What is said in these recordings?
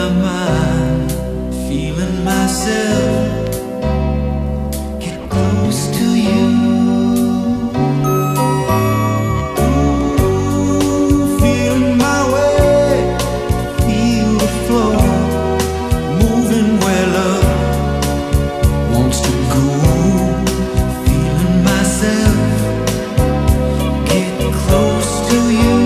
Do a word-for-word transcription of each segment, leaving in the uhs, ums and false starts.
my mind, feeling myself get close to you. Ooh, feeling my way, feel the flow, moving where love wants to go. Feeling myself get close to you.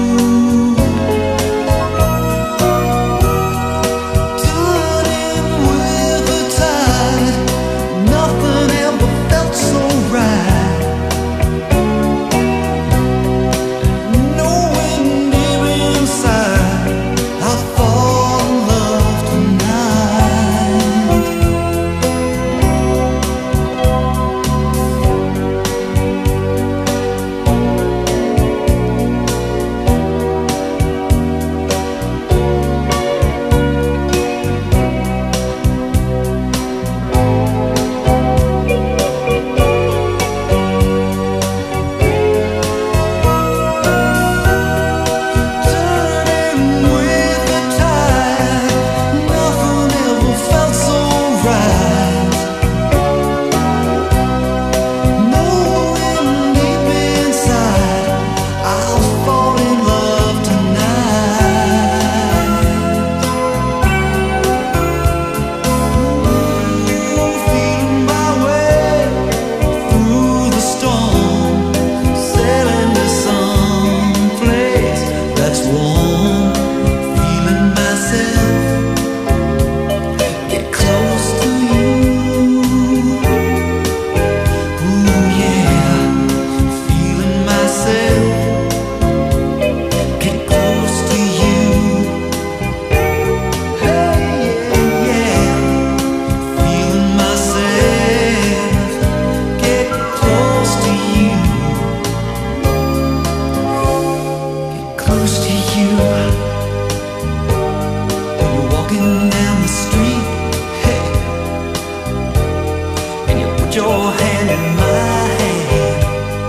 Your hand in my hand,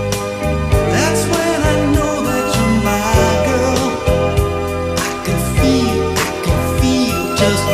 that's when I know that you're my girl. I can feel, I can feel just